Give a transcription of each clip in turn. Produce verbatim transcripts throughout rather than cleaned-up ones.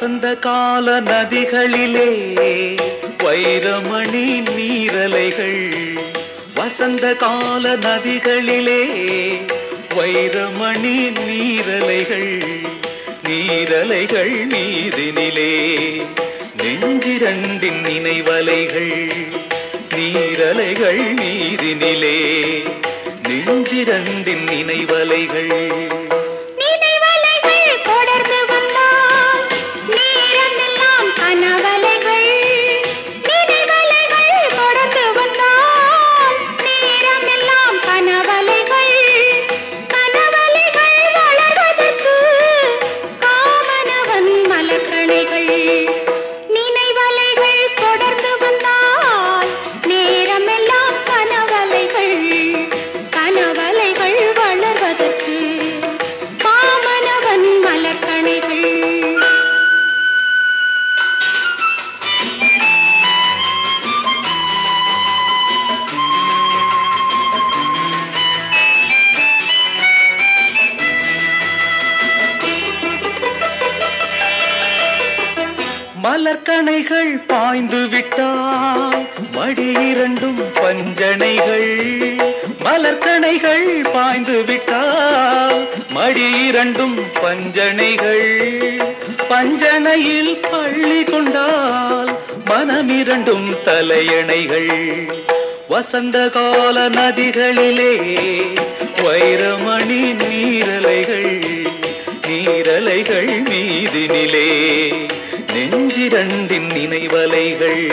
வசந்த கால நதிகளிலே வைரமணி நீரலைகள். வசந்த கால நதிகளிலே வைரமணி நீரலைகள். நீரலைகள் மீதினிலே நெஞ்சிரண்டின் நினைவலைகள். நீரலைகள் மீதினிலே நெஞ்சிரண்டின் நினைவலைகள். மலர்கணைகள் பாய்ந்து விட்டால் மடி இரண்டும் பஞ்சனைகள். மலர்கணைகள் பாய்ந்து விட்டால் மடி இரண்டும் பஞ்சனைகள். பஞ்சனையில் பள்ளி கொண்டால் மனமிரண்டும் தலையணைகள். வசந்த கால நதிகளிலே வைரமணி நீரலைகள். நீரலைகள் மீதினிலே நெஞ்சிரண்டின் நினைவலைகள்.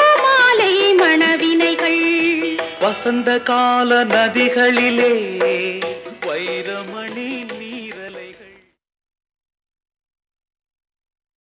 வசந்த கால நதிகளிலே